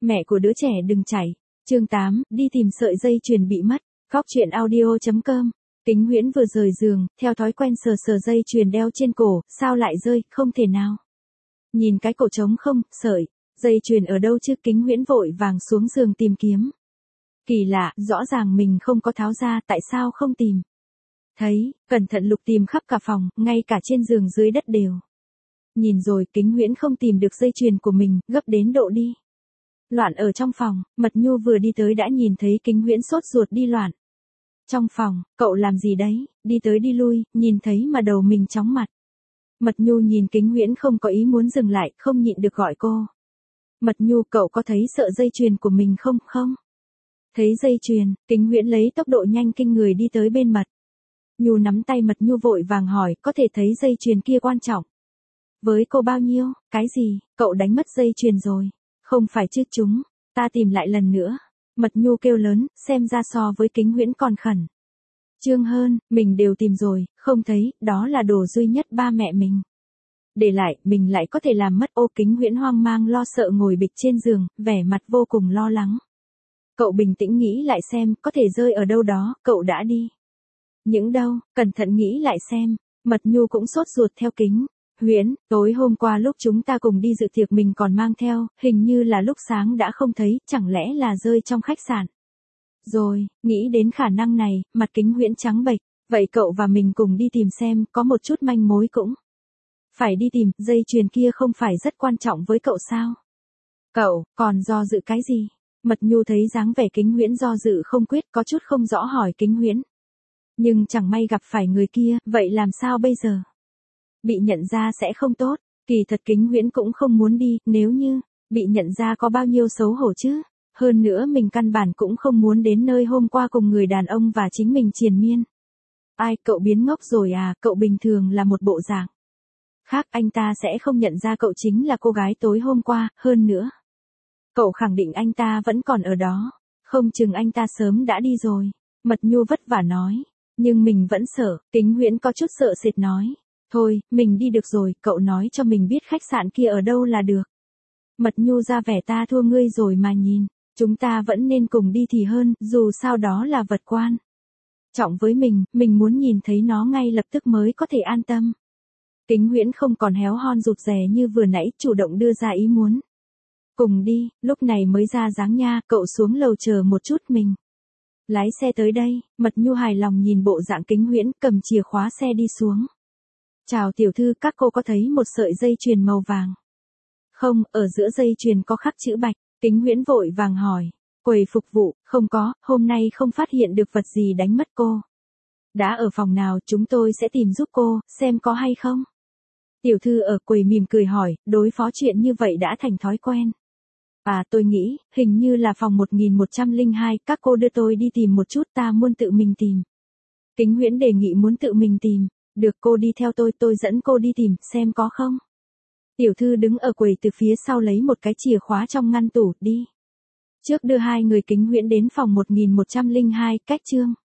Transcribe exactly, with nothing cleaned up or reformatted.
Mẹ của đứa trẻ đừng chảy. Chương tám, đi tìm sợi dây chuyền bị mất. Góc truyện audio chấm com. Kính Huyễn vừa rời giường, theo thói quen sờ sờ dây chuyền đeo trên cổ, sao lại rơi, không thể nào. Nhìn cái cổ trống không, sợi, dây chuyền ở đâu chứ? Kính Huyễn vội vàng xuống giường tìm kiếm. Kỳ lạ, rõ ràng mình không có tháo ra, tại sao không tìm? Thấy, cẩn thận lục tìm khắp cả phòng, ngay cả trên giường dưới đất đều. Nhìn rồi, Kính Huyễn không tìm được dây chuyền của mình, gấp đến độ đi loạn ở trong phòng. Mật Nhu vừa đi tới đã nhìn thấy Kính Huyễn sốt ruột đi loạn trong phòng. Cậu làm gì đấy? Đi tới đi lui, nhìn thấy mà đầu mình chóng mặt. Mật Nhu nhìn Kính Huyễn không có ý muốn dừng lại, không nhịn được gọi cô. Mật Nhu, cậu có thấy sợi dây chuyền của mình không? Không. Thấy dây chuyền, Kính Huyễn lấy tốc độ nhanh kinh người đi tới bên Mật Nhu, nắm tay Mật Nhu vội vàng hỏi, có thể thấy dây chuyền kia quan trọng với cô bao nhiêu? Cái gì? Cậu đánh mất dây chuyền rồi. Không phải chứ chúng, ta tìm lại lần nữa. Mật Nhu kêu lớn, xem ra so với Kính Huyễn còn khẩn trương hơn, mình đều tìm rồi, không thấy, đó là đồ duy nhất ba mẹ mình để lại, mình lại có thể làm mất. Ô, Kính Huyễn hoang mang lo sợ ngồi bịch trên giường, vẻ mặt vô cùng lo lắng. Cậu bình tĩnh nghĩ lại xem, có thể rơi ở đâu đó, cậu đã đi những đâu, cẩn thận nghĩ lại xem. Mật Nhu cũng sốt ruột theo Kính Huyễn, tối hôm qua lúc chúng ta cùng đi dự tiệc mình còn mang theo, hình như là lúc sáng đã không thấy, chẳng lẽ là rơi trong khách sạn. Rồi, nghĩ đến khả năng này, mặt Kính Huyễn trắng bệch, vậy cậu và mình cùng đi tìm xem, có một chút manh mối cũng phải đi tìm, dây chuyền kia không phải rất quan trọng với cậu sao? Cậu, còn do dự cái gì? Mật Nhu thấy dáng vẻ Kính Huyễn do dự không quyết, có chút không rõ hỏi Kính Huyễn. Nhưng chẳng may gặp phải người kia, vậy làm sao bây giờ? Bị nhận ra sẽ không tốt, kỳ thật Kính Huyễn cũng không muốn đi, nếu như bị nhận ra có bao nhiêu xấu hổ chứ. Hơn nữa mình căn bản cũng không muốn đến nơi hôm qua cùng người đàn ông và chính mình triền miên. Ai, cậu biến ngốc rồi à? Cậu bình thường là một bộ dạng khác, anh ta sẽ không nhận ra cậu chính là cô gái tối hôm qua. Hơn nữa, cậu khẳng định anh ta vẫn còn ở đó, không chừng anh ta sớm đã đi rồi. Mật Nhu vất vả nói, nhưng mình vẫn sợ. Kính Huyễn có chút sợ sệt nói, thôi, mình đi được rồi, cậu nói cho mình biết khách sạn kia ở đâu là được. Mật Nhu ra vẻ ta thua ngươi rồi mà nhìn, chúng ta vẫn nên cùng đi thì hơn, dù sao đó là vật quan trọng với mình, mình muốn nhìn thấy nó ngay lập tức mới có thể an tâm. Kính Huyễn không còn héo hon rụt rè như vừa nãy, chủ động đưa ra ý muốn cùng đi, lúc này mới ra dáng nha, cậu xuống lầu chờ một chút, mình lái xe tới đây. Mật Nhu hài lòng nhìn bộ dạng Kính Huyễn, cầm chìa khóa xe đi xuống. Chào tiểu thư, các cô có thấy một sợi dây chuyền màu vàng không? Ở giữa dây chuyền có khắc chữ Bạch. Kính Huyễn vội vàng hỏi. Quầy phục vụ, không có, hôm nay không phát hiện được vật gì đánh mất cô. Đã ở phòng nào, chúng tôi sẽ tìm giúp cô, xem có hay không. Tiểu thư ở quầy mỉm cười hỏi, đối phó chuyện như vậy đã thành thói quen. À, tôi nghĩ, hình như là phòng một nghìn một trăm lẻ hai, các cô đưa tôi đi tìm một chút, ta muốn tự mình tìm. Kính Huyễn đề nghị muốn tự mình tìm. Được, cô đi theo tôi, tôi dẫn cô đi tìm, xem có không. Tiểu thư đứng ở quầy từ phía sau lấy một cái chìa khóa trong ngăn tủ, đi trước đưa hai người Kính Huyễn đến phòng một nghìn một trăm lẻ hai, cách chương